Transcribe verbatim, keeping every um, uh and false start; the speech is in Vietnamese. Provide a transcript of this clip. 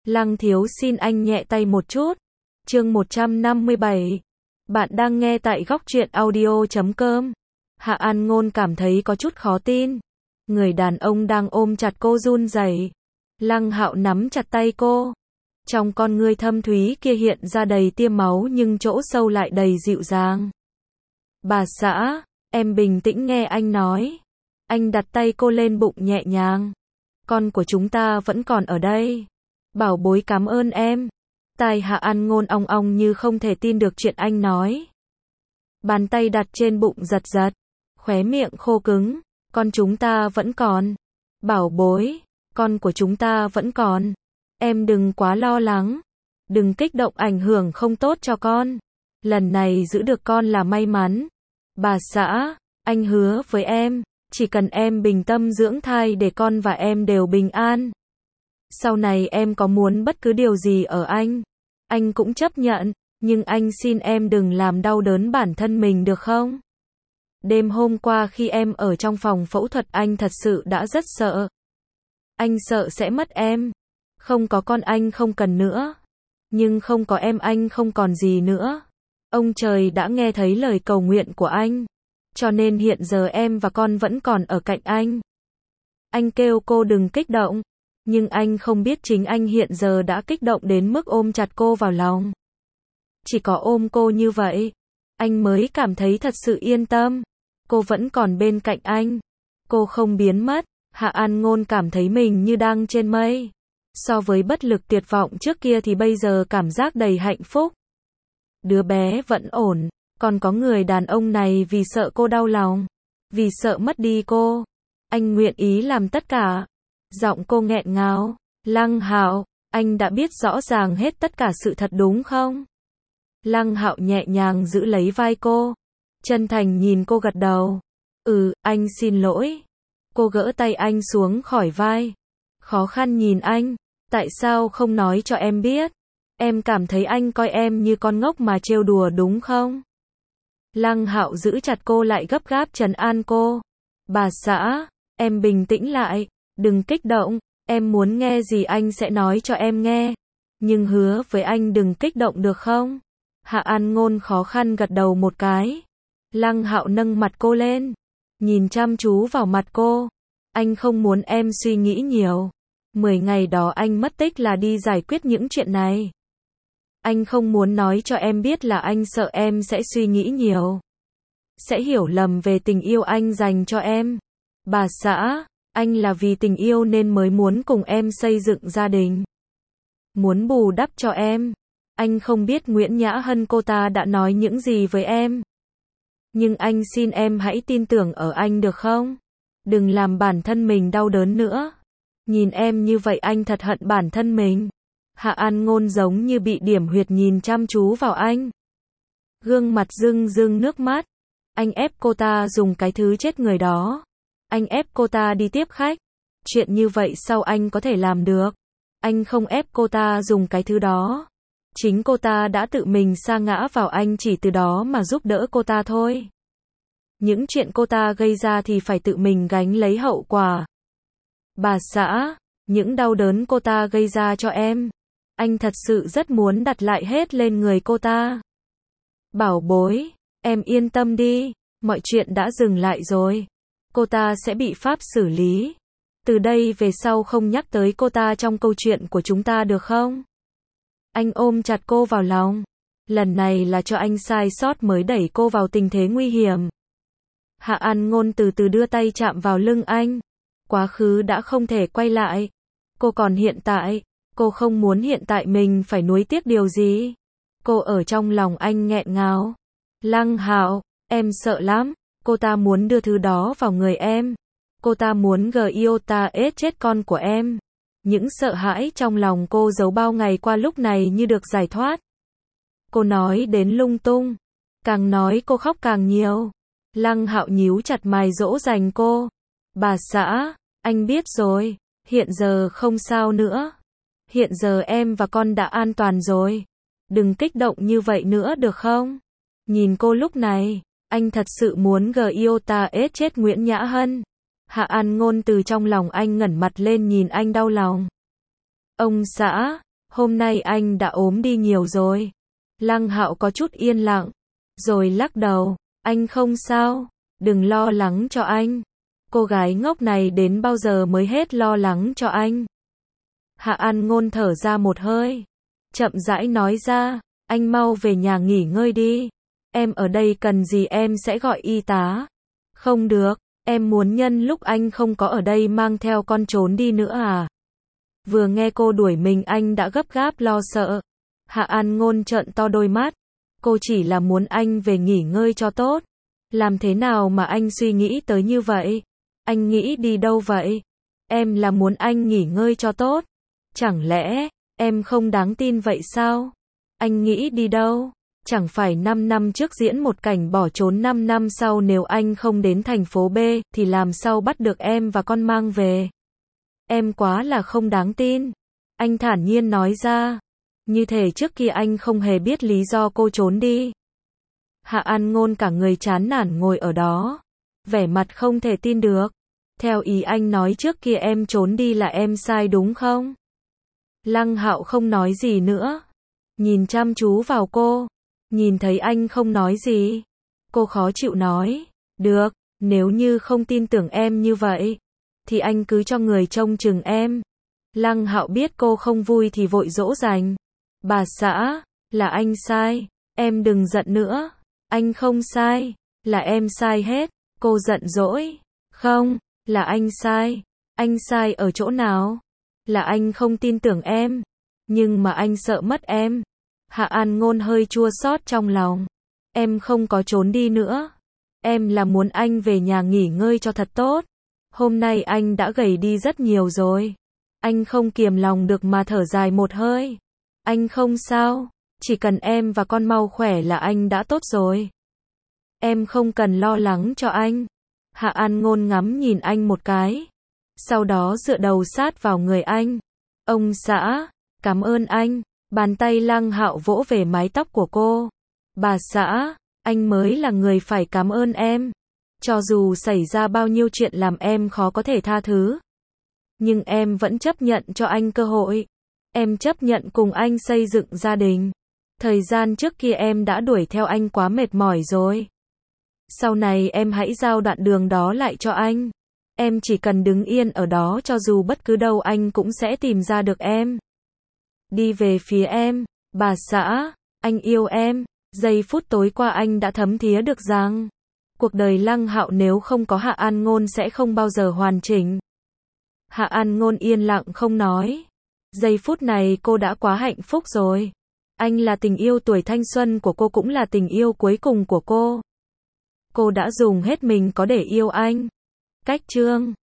Lăng thiếu xin anh nhẹ tay một chút. Chương một trăm năm mươi bảy. Bạn đang nghe tại góc truyện audio chấm com. Hạ An Ngôn cảm thấy có chút khó tin. Người đàn ông đang ôm chặt cô run rẩy. Lăng Hạo nắm chặt tay cô. Trong con ngươi thâm thúy kia hiện ra đầy tia máu nhưng chỗ sâu lại đầy dịu dàng. Bà xã, em bình tĩnh nghe anh nói. Anh đặt tay cô lên bụng nhẹ nhàng. Con của chúng ta vẫn còn ở đây. Bảo bối cảm ơn em. Tai Hạ An Ngôn ong ong như không thể tin được chuyện anh nói. Bàn tay đặt trên bụng giật giật. Khóe miệng khô cứng. Con chúng ta vẫn còn. Bảo bối, con của chúng ta vẫn còn. Em đừng quá lo lắng. Đừng kích động ảnh hưởng không tốt cho con. Lần này giữ được con là may mắn. Bà xã, anh hứa với em, chỉ cần em bình tâm dưỡng thai để con và em đều bình an. Sau này em có muốn bất cứ điều gì ở anh, anh cũng chấp nhận, nhưng anh xin em đừng làm đau đớn bản thân mình được không? Đêm hôm qua khi em ở trong phòng phẫu thuật anh thật sự đã rất sợ. Anh sợ sẽ mất em. Không có con anh không cần nữa. Nhưng không có em anh không còn gì nữa. Ông trời đã nghe thấy lời cầu nguyện của anh. Cho nên hiện giờ em và con vẫn còn ở cạnh anh. Anh kêu cô đừng kích động. Nhưng anh không biết chính anh hiện giờ đã kích động đến mức ôm chặt cô vào lòng. Chỉ có ôm cô như vậy, anh mới cảm thấy thật sự yên tâm. Cô vẫn còn bên cạnh anh. Cô không biến mất. Hạ An Ngôn cảm thấy mình như đang trên mây. So với bất lực tuyệt vọng trước kia thì bây giờ cảm giác đầy hạnh phúc. Đứa bé vẫn ổn. Còn có người đàn ông này vì sợ cô đau lòng. Vì sợ mất đi cô. Anh nguyện ý làm tất cả. Giọng cô nghẹn ngào. Lăng Hạo, anh đã biết rõ ràng hết tất cả sự thật đúng không? Lăng Hạo nhẹ nhàng giữ lấy vai cô. Chân thành nhìn cô gật đầu. Ừ, anh xin lỗi. Cô gỡ tay anh xuống khỏi vai. Khó khăn nhìn anh. Tại sao không nói cho em biết? Em cảm thấy anh coi em như con ngốc mà trêu đùa đúng không? Lăng Hạo giữ chặt cô lại gấp gáp trấn an cô. Bà xã, em bình tĩnh lại. Đừng kích động. Em muốn nghe gì anh sẽ nói cho em nghe. Nhưng hứa với anh đừng kích động được không? Hạ An Ngôn khó khăn gật đầu một cái. Lăng Hạo nâng mặt cô lên. Nhìn chăm chú vào mặt cô. Anh không muốn em suy nghĩ nhiều. Mười ngày đó anh mất tích là đi giải quyết những chuyện này. Anh không muốn nói cho em biết là anh sợ em sẽ suy nghĩ nhiều. Sẽ hiểu lầm về tình yêu anh dành cho em. Bà xã, anh là vì tình yêu nên mới muốn cùng em xây dựng gia đình. Muốn bù đắp cho em. Anh không biết Nguyễn Nhã Hân cô ta đã nói những gì với em. Nhưng anh xin em hãy tin tưởng ở anh được không? Đừng làm bản thân mình đau đớn nữa. Nhìn em như vậy anh thật hận bản thân mình. Hạ An Ngôn giống như bị điểm huyệt nhìn chăm chú vào anh. Gương mặt rưng rưng nước mắt. Anh ép cô ta dùng cái thứ chết người đó. Anh ép cô ta đi tiếp khách. Chuyện như vậy sao anh có thể làm được? Anh không ép cô ta dùng cái thứ đó. Chính cô ta đã tự mình sa ngã vào anh chỉ từ đó mà giúp đỡ cô ta thôi. Những chuyện cô ta gây ra thì phải tự mình gánh lấy hậu quả. Bà xã, những đau đớn cô ta gây ra cho em, anh thật sự rất muốn đặt lại hết lên người cô ta. Bảo bối, em yên tâm đi, mọi chuyện đã dừng lại rồi. Cô ta sẽ bị pháp xử lý. Từ đây về sau không nhắc tới cô ta trong câu chuyện của chúng ta được không? Anh ôm chặt cô vào lòng. Lần này là cho anh sai sót mới đẩy cô vào tình thế nguy hiểm. Hạ An Ngôn từ từ đưa tay chạm vào lưng anh. Quá khứ đã không thể quay lại. Cô còn hiện tại. Cô không muốn hiện tại mình phải nuối tiếc điều gì. Cô ở trong lòng anh nghẹn ngào. Lăng Hạo, em sợ lắm. Cô ta muốn đưa thứ đó vào người em. Cô ta muốn Giota ết chết con của em. Những sợ hãi trong lòng cô giấu bao ngày qua lúc này như được giải thoát. Cô nói đến lung tung. Càng nói cô khóc càng nhiều. Lăng Hạo nhíu chặt mày dỗ dành cô. Bà xã, anh biết rồi. Hiện giờ không sao nữa. Hiện giờ em và con đã an toàn rồi. Đừng kích động như vậy nữa được không? Nhìn cô lúc này, anh thật sự muốn Giota ết chết Nguyễn Nhã Hân. Hạ An Ngôn từ trong lòng anh ngẩng mặt lên nhìn anh đau lòng. Ông xã, Hôm nay anh đã ốm đi nhiều rồi. Lăng Hạo có chút yên lặng, rồi lắc đầu, anh không sao, đừng lo lắng cho anh. Cô gái ngốc này đến bao giờ mới hết lo lắng cho anh. Hạ An Ngôn thở ra một hơi, chậm rãi nói ra, anh mau về nhà nghỉ ngơi đi. Em ở đây cần gì em sẽ gọi y tá. Không được, em muốn nhân lúc anh không có ở đây mang theo con trốn đi nữa à? Vừa nghe cô đuổi mình anh đã gấp gáp lo sợ. Hạ An Ngôn trợn to đôi mắt. Cô chỉ là muốn anh về nghỉ ngơi cho tốt. Làm thế nào mà anh suy nghĩ tới như vậy? Anh nghĩ đi đâu vậy? Em là muốn anh nghỉ ngơi cho tốt. Chẳng lẽ, em không đáng tin vậy sao? Anh nghĩ đi đâu? Chẳng phải năm năm trước diễn một cảnh bỏ trốn năm năm sau nếu anh không đến thành phố B, thì làm sao bắt được em và con mang về? Em quá là không đáng tin. Anh thản nhiên nói ra. Như thể trước kia anh không hề biết lý do cô trốn đi. Hạ An Ngôn cả người chán nản ngồi ở đó. Vẻ mặt không thể tin được. Theo ý anh nói trước kia em trốn đi là em sai đúng không? Lăng Hạo không nói gì nữa. Nhìn chăm chú vào cô. Nhìn thấy anh không nói gì. Cô khó chịu nói. Được, nếu như không tin tưởng em như vậy, thì anh cứ cho người trông chừng em. Lăng Hạo biết cô không vui thì vội dỗ dành. Bà xã, là anh sai. Em đừng giận nữa. Anh không sai. Là em sai hết. Cô giận dỗi. Không, là anh sai. Anh sai ở chỗ nào? Là anh không tin tưởng em. Nhưng mà anh sợ mất em. Hạ An Ngôn hơi chua xót trong lòng. Em không có trốn đi nữa. Em là muốn anh về nhà nghỉ ngơi cho thật tốt. Hôm nay anh đã gầy đi rất nhiều rồi. Anh không kiềm lòng được mà thở dài một hơi. Anh không sao. Chỉ cần em và con mau khỏe là anh đã tốt rồi. Em không cần lo lắng cho anh. Hạ An Ngôn ngắm nhìn anh một cái. Sau đó dựa đầu sát vào người anh. Ông xã, cảm ơn anh. Bàn tay Lăng Hạo vỗ về mái tóc của cô. Bà xã, anh mới là người phải cảm ơn em. Cho dù xảy ra bao nhiêu chuyện làm em khó có thể tha thứ, nhưng em vẫn chấp nhận cho anh cơ hội. Em chấp nhận cùng anh xây dựng gia đình. Thời gian trước kia em đã đuổi theo anh quá mệt mỏi rồi. Sau này em hãy giao đoạn đường đó lại cho anh. Em chỉ cần đứng yên ở đó cho dù bất cứ đâu anh cũng sẽ tìm ra được em. Đi về phía em. Bà xã, anh yêu em. Giây phút tối qua anh đã thấm thía được rằng cuộc đời Lăng Hạo nếu không có Hạ An Ngôn sẽ không bao giờ hoàn chỉnh. Hạ An Ngôn yên lặng không nói. Giây phút này cô đã quá hạnh phúc rồi. Anh là tình yêu tuổi thanh xuân của cô cũng là tình yêu cuối cùng của cô. Cô đã dùng hết mình có để yêu anh. Cách chương